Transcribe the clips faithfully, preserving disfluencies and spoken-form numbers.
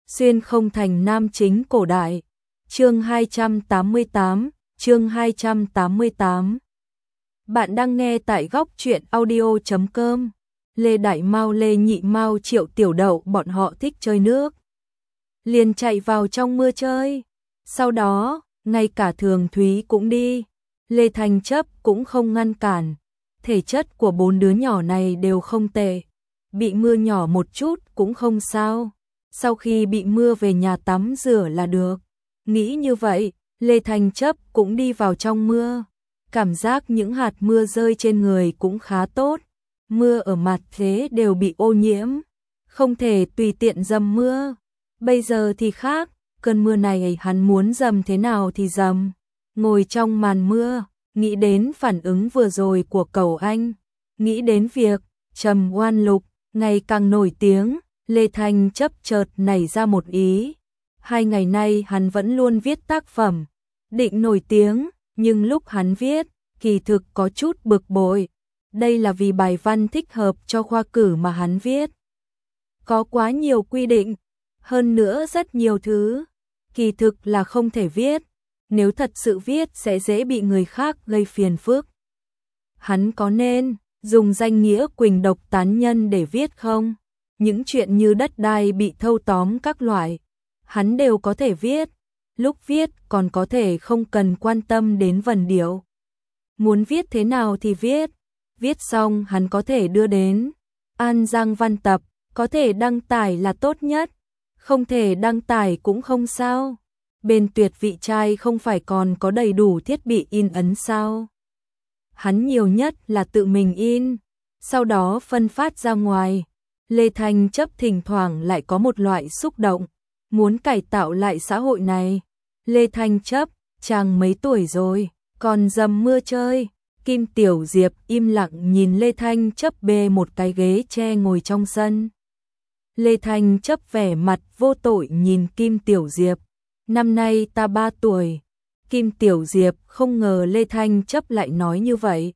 Xuyên không thành nam chính cổ đại. Chương hai trăm tám mươi tám, chương hai trăm tám mươi tám. Bạn đang nghe tại góc truyện audio chấm com. Lê Đại Mao, Lê Nhị Mao, Triệu Tiểu Đậu bọn họ thích chơi nước, liền chạy vào trong mưa chơi. Sau đó, ngay cả Thường Thúy cũng đi. Lê Thanh Chấp cũng không ngăn cản. Thể chất của bốn đứa nhỏ này đều không tệ, bị mưa nhỏ một chút cũng không sao. Sau khi bị mưa về nhà tắm rửa là được. Nghĩ như vậy, Lê Thanh Chấp cũng đi vào trong mưa. Cảm giác những hạt mưa rơi trên người cũng khá tốt. Mưa ở mặt thế đều bị ô nhiễm, không thể tùy tiện dầm mưa. Bây giờ thì khác, cơn mưa này hắn muốn dầm thế nào thì dầm. Ngồi trong màn mưa, nghĩ đến phản ứng vừa rồi của cậu anh, nghĩ đến việc Trầm Oan Lục ngày càng nổi tiếng, Lê Thanh Chấp chợt nảy ra một ý. Hai ngày nay hắn vẫn luôn viết tác phẩm, định nổi tiếng, nhưng lúc hắn viết, kỳ thực có chút bực bội. Đây là vì bài văn thích hợp cho khoa cử mà hắn viết. Có quá nhiều quy định, hơn nữa rất nhiều thứ, kỳ thực là không thể viết. Nếu thật sự viết sẽ dễ bị người khác gây phiền phức. Hắn có nên dùng danh nghĩa quỳnh độc tán nhân để viết không? Những chuyện như đất đai bị thâu tóm các loại, hắn đều có thể viết. Lúc viết còn có thể không cần quan tâm đến vần điệu. Muốn viết thế nào thì viết. Viết xong hắn có thể đưa đến An Giang Văn Tập, có thể đăng tải là tốt nhất, không thể đăng tải cũng không sao. Bên Tuyệt Vị Trai không phải còn có đầy đủ thiết bị in ấn sao? Hắn nhiều nhất là tự mình in, sau đó phân phát ra ngoài. Lê Thanh Chấp thỉnh thoảng lại có một loại xúc động, muốn cải tạo lại xã hội này. Lê Thanh Chấp, chàng mấy tuổi rồi, còn dầm mưa chơi. Kim Tiểu Diệp im lặng nhìn Lê Thanh Chấp bê một cái ghế tre ngồi trong sân. Lê Thanh Chấp vẻ mặt vô tội nhìn Kim Tiểu Diệp. Năm nay ta ba tuổi. Kim Tiểu Diệp không ngờ Lê Thanh Chấp lại nói như vậy.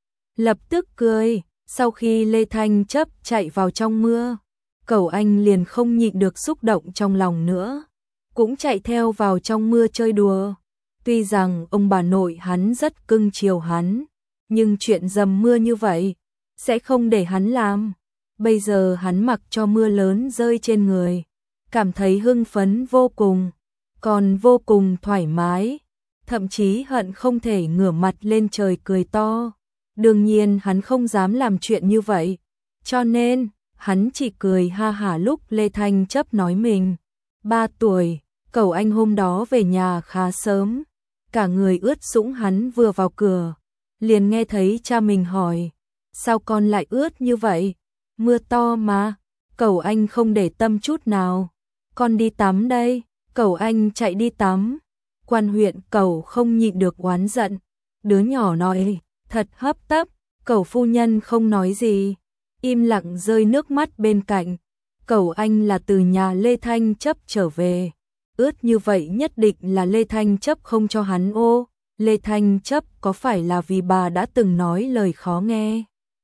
Lập tức cười. Sau khi Lê Thanh Chấp chạy vào trong mưa, cậu anh liền không nhịn được xúc động trong lòng nữa, cũng chạy theo vào trong mưa chơi đùa. Tuy rằng ông bà nội hắn rất cưng chiều hắn, nhưng chuyện dầm mưa như vậy sẽ không để hắn làm. Bây giờ hắn mặc cho mưa lớn rơi trên người, cảm thấy hưng phấn vô cùng, còn vô cùng thoải mái, thậm chí hận không thể ngửa mặt lên trời cười to. Đương nhiên hắn không dám làm chuyện như vậy, cho nên hắn chỉ cười ha hả lúc Lê Thanh Chấp nói mình ba tuổi. Cậu anh hôm đó về nhà khá sớm, cả người ướt sũng. Hắn vừa vào cửa, liền nghe thấy cha mình hỏi, sao con lại ướt như vậy? Mưa to mà. Cậu anh không để tâm chút nào, con đi tắm đây. Cậu anh chạy đi tắm. Quan huyện cậu không nhịn được oán giận, đứa nhỏ nói thật hấp tấp. Cậu phu nhân không nói gì, im lặng rơi nước mắt bên cạnh. Cậu anh là từ nhà Lê Thanh Chấp trở về, ướt như vậy nhất định là Lê Thanh Chấp không cho hắn ô. Lê Thanh Chấp có phải là vì bà đã từng nói lời khó nghe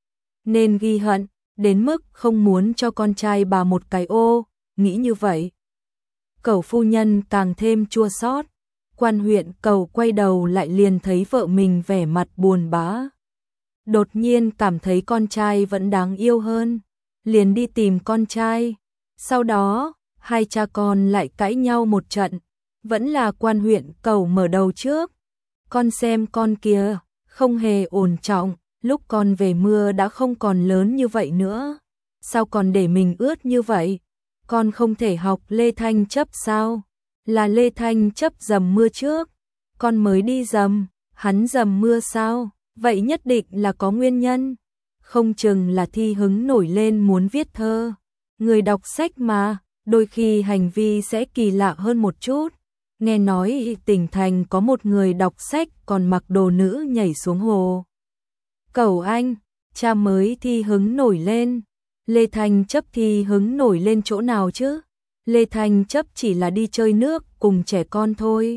nên ghi hận, đến mức không muốn cho con trai bà một cái ô? Nghĩ như vậy, cậu phu nhân càng thêm chua xót. Quan huyện cậu quay đầu lại liền thấy vợ mình vẻ mặt buồn bã. Đột nhiên cảm thấy con trai vẫn đáng yêu hơn, liền đi tìm con trai. Sau đó, hai cha con lại cãi nhau một trận, vẫn là quan huyện cậu mở đầu trước. Con xem con kia, không hề ổn trọng, lúc con về mưa đã không còn lớn như vậy nữa, sao còn để mình ướt như vậy? Con không thể học Lê Thanh Chấp sao? Là Lê Thanh Chấp dầm mưa trước, con mới đi dầm. Hắn dầm mưa sao? Vậy nhất định là có nguyên nhân, không chừng là thi hứng nổi lên muốn viết thơ. Người đọc sách mà, đôi khi hành vi sẽ kỳ lạ hơn một chút. Nghe nói tỉnh thành có một người đọc sách còn mặc đồ nữ nhảy xuống hồ. Cậu anh, cha mới thi hứng nổi lên. Lê Thanh Chấp thi hứng nổi lên chỗ nào chứ? Lê Thanh Chấp chỉ là đi chơi nước cùng trẻ con thôi.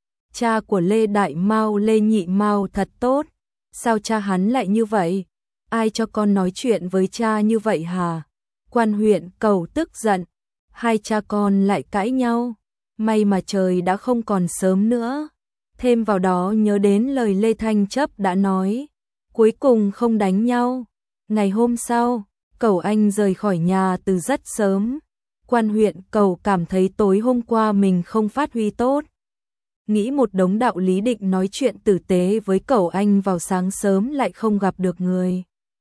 Cha của Lê Đại Mao, Lê Nhị Mao thật tốt. Sao cha hắn lại như vậy? Ai cho con nói chuyện với cha như vậy hả? Quan huyện cậu tức giận. hai cha con lại cãi nhau, may mà trời đã không còn sớm nữa. Thêm vào đó nhớ đến lời Lê Thanh Chấp đã nói, cuối cùng không đánh nhau. Ngày hôm sau, Cẩu Anh rời khỏi nhà từ rất sớm. Quan huyện Cẩu cảm thấy tối hôm qua mình không phát huy tốt. Nghĩ một đống đạo lý định nói chuyện tử tế với Cẩu Anh vào sáng sớm lại không gặp được người.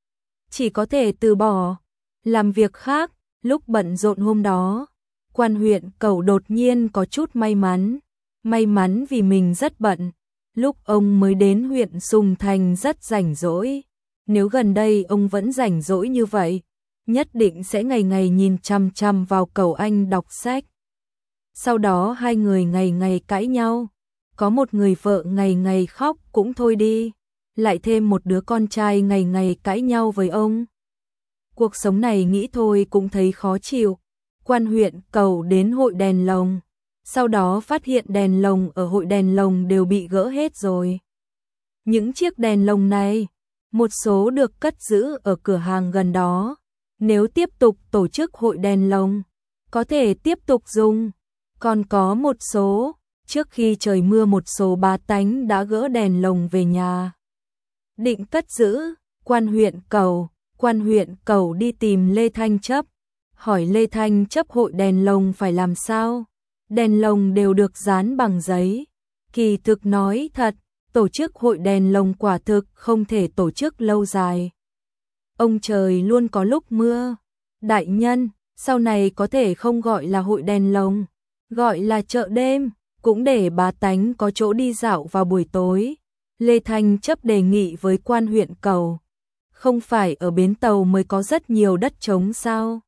Chỉ có thể từ bỏ, làm việc khác. Lúc bận rộn hôm đó, Quan huyện Cẩu đột nhiên có chút may mắn. May mắn vì mình rất bận. Lúc ông mới đến huyện Sùng Thành rất rảnh rỗi. Nếu gần đây ông vẫn rảnh rỗi như vậy, nhất định sẽ ngày ngày nhìn chăm chăm vào Cẩu Anh đọc sách. Sau đó hai người ngày ngày cãi nhau. Có một người vợ ngày ngày khóc cũng thôi đi, lại thêm một đứa con trai ngày ngày cãi nhau với ông. Cuộc sống này nghĩ thôi cũng thấy khó chịu. Quan huyện Cẩu đến hội đèn lồng, sau đó phát hiện đèn lồng ở hội đèn lồng đều bị gỡ hết rồi. Những chiếc đèn lồng này, một số được cất giữ ở cửa hàng gần đó. Nếu tiếp tục tổ chức hội đèn lồng, có thể tiếp tục dùng. Còn có một số, trước khi trời mưa một số bá tánh đã gỡ đèn lồng về nhà. Định cất giữ, Quan huyện Cẩu, Quan huyện Cẩu đi tìm Lê Thanh Chấp, hỏi Lê Thanh Chấp hội đèn lồng phải làm sao. Đèn lồng đều được dán bằng giấy. Kỳ thực nói thật, tổ chức hội đèn lồng quả thực không thể tổ chức lâu dài. Ông trời luôn có lúc mưa. Đại nhân, sau này có thể không gọi là hội đèn lồng, gọi là chợ đêm, cũng để bá tánh có chỗ đi dạo vào buổi tối. Lê Thanh Chấp đề nghị với Quan huyện Cẩu, không phải ở bến tàu mới có rất nhiều đất trống sao?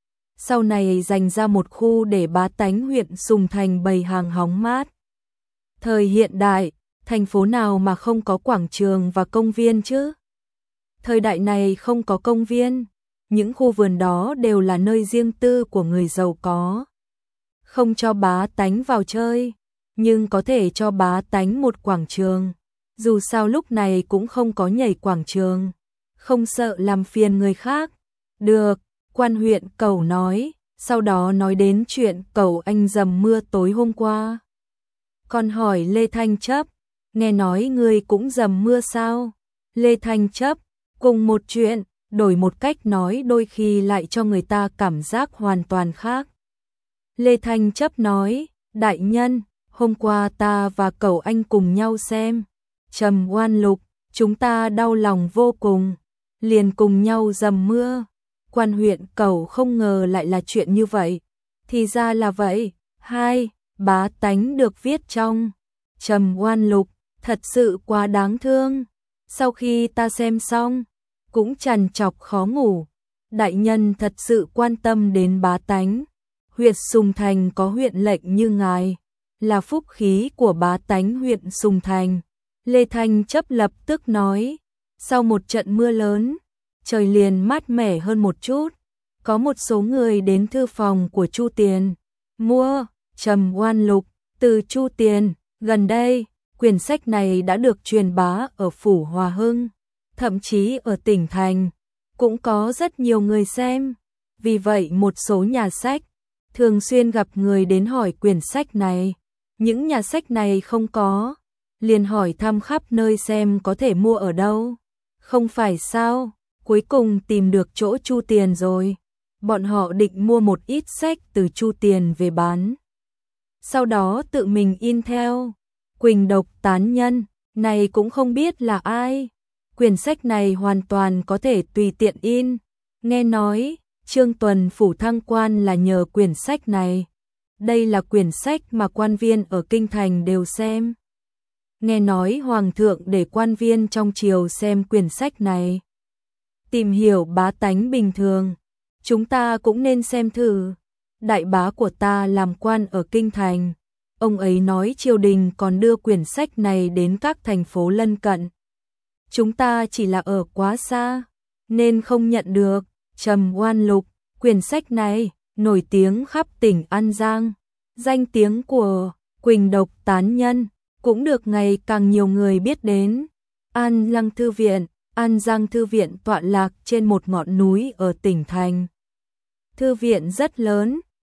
Sau này dành ra một khu để bá tánh huyện Sùng Thành bày hàng hóng mát. Thời hiện đại, thành phố nào mà không có quảng trường và công viên chứ? Thời đại này không có công viên, những khu vườn đó đều là nơi riêng tư của người giàu có. Không cho bá tánh vào chơi, nhưng có thể cho bá tánh một quảng trường. Dù sao lúc này cũng không có nhảy quảng trường, không sợ làm phiền người khác. Được, Quan huyện Cẩu nói, sau đó nói đến chuyện Cẩu Anh dầm mưa tối hôm qua. Còn hỏi Lê Thanh Chấp, nghe nói ngươi cũng dầm mưa sao? Lê Thanh Chấp, cùng một chuyện, đổi một cách nói đôi khi lại cho người ta cảm giác hoàn toàn khác. Lê Thanh Chấp nói, đại nhân, hôm qua ta và Cẩu Anh cùng nhau xem Trầm Oan Lục, chúng ta đau lòng vô cùng, liền cùng nhau dầm mưa. Quan huyện Cẩu không ngờ lại là chuyện như vậy. Thì ra là vậy. Hai, bá tánh được viết trong Trầm Oan Lục, thật sự quá đáng thương. Sau khi ta xem xong, cũng trằn trọc khó ngủ. Đại nhân thật sự quan tâm đến bá tánh. Huyện Sùng Thành có huyện lệnh như ngài, là phúc khí của bá tánh huyện Sùng Thành. Lê Thanh Chấp lập tức nói, sau một trận mưa lớn, trời liền mát mẻ hơn một chút. Có một số người đến thư phòng của Chu Tiền, mua Trầm Oan Lục từ Chu Tiền. Gần đây, quyển sách này đã được truyền bá ở phủ Hòa Hưng, thậm chí ở tỉnh thành, cũng có rất nhiều người xem. Vì vậy một số nhà sách thường xuyên gặp người đến hỏi quyển sách này. Những nhà sách này không có, liền hỏi thăm khắp nơi xem có thể mua ở đâu. Không phải sao, cuối cùng tìm được chỗ Chu Tiền rồi. Bọn họ định mua một ít sách từ Chu Tiền về bán, sau đó tự mình in theo. Quỳnh Độc Tán Nhân, này cũng không biết là ai. Quyển sách này hoàn toàn có thể tùy tiện in. Nghe nói, Trương Tuần phủ thăng quan là nhờ quyển sách này. Đây là quyển sách mà quan viên ở kinh thành đều xem. Nghe nói hoàng thượng để quan viên trong triều xem quyển sách này. Tìm hiểu bá tánh bình thường, chúng ta cũng nên xem thử. Đại bá của ta làm quan ở kinh thành, ông ấy nói triều đình còn đưa quyển sách này đến các thành phố lân cận. Chúng ta chỉ là ở quá xa, nên không nhận được. Trầm Oan Lục, quyển sách này nổi tiếng khắp tỉnh An Giang. Danh tiếng của Quỳnh Độc Tán Nhân cũng được ngày càng nhiều người biết đến. An Lăng Thư Viện, An Giang Thư Viện tọa lạc trên một ngọn núi ở tỉnh thành. Thư viện rất lớn,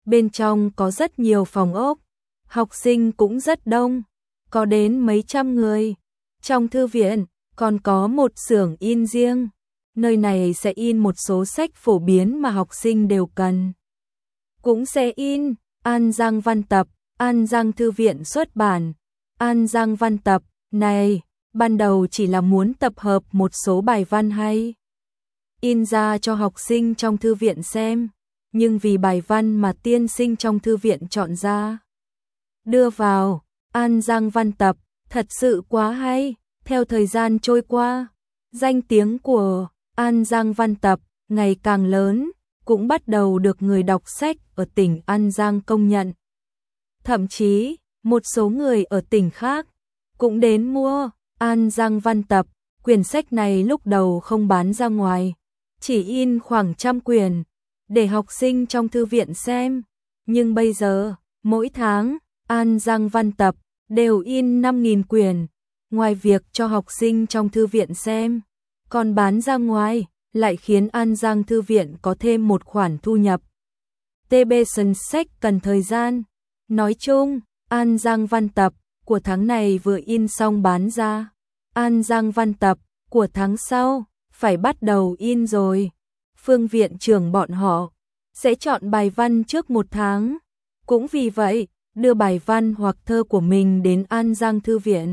Bên trong có rất nhiều phòng ốc, học sinh cũng rất đông, có đến mấy trăm người. Trong thư viện còn có một xưởng in riêng, nơi này sẽ in một số sách phổ biến mà học sinh đều cần. Cũng sẽ in An Giang Văn Tập, An Giang Thư viện xuất bản. An Giang Văn Tập này ban đầu chỉ là muốn tập hợp một số bài văn hay, in ra cho học sinh trong thư viện xem, nhưng vì bài văn mà tiên sinh trong thư viện chọn ra, đưa vào An Giang Văn Tập thật sự quá hay. Theo thời gian trôi qua, danh tiếng của An Giang Văn Tập ngày càng lớn, cũng bắt đầu được người đọc sách ở tỉnh An Giang công nhận. Thậm chí, một số người ở tỉnh khác cũng đến mua An Giang Văn Tập. Quyển sách này lúc đầu không bán ra ngoài, chỉ in khoảng trăm quyển để học sinh trong thư viện xem, nhưng bây giờ, mỗi tháng, An Giang Văn Tập đều in năm nghìn quyển, ngoài việc cho học sinh trong thư viện xem, còn bán ra ngoài, lại khiến An Giang Thư viện có thêm một khoản thu nhập. tê bê Sân sách cần thời gian. Nói chung, An Giang Văn Tập của tháng này vừa in xong bán ra. An Giang Văn Tập của tháng sau phải bắt đầu in rồi. Phương viện trưởng bọn họ sẽ chọn bài văn trước một tháng. Cũng vì vậy, đưa bài văn hoặc thơ của mình đến An Giang Thư viện.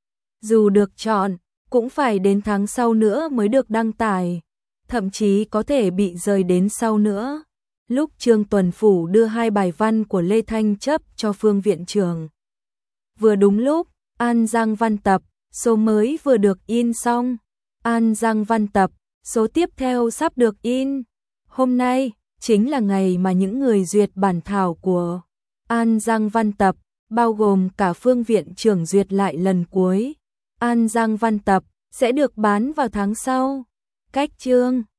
Dù được chọn, cũng phải đến tháng sau nữa mới được đăng tải, thậm chí có thể bị rời đến sau nữa. Lúc Trương Tuần Phủ đưa hai bài văn của Lê Thanh Chấp cho Phương viện trưởng, vừa đúng lúc An Giang Văn Tập số mới vừa được in xong. An Giang Văn Tập số tiếp theo sắp được in. Hôm nay chính là ngày mà những người duyệt bản thảo của An Giang Văn Tập, bao gồm cả Phương viện trưởng duyệt lại lần cuối. An Giang Văn Tập sẽ được bán vào tháng sau. Cách chương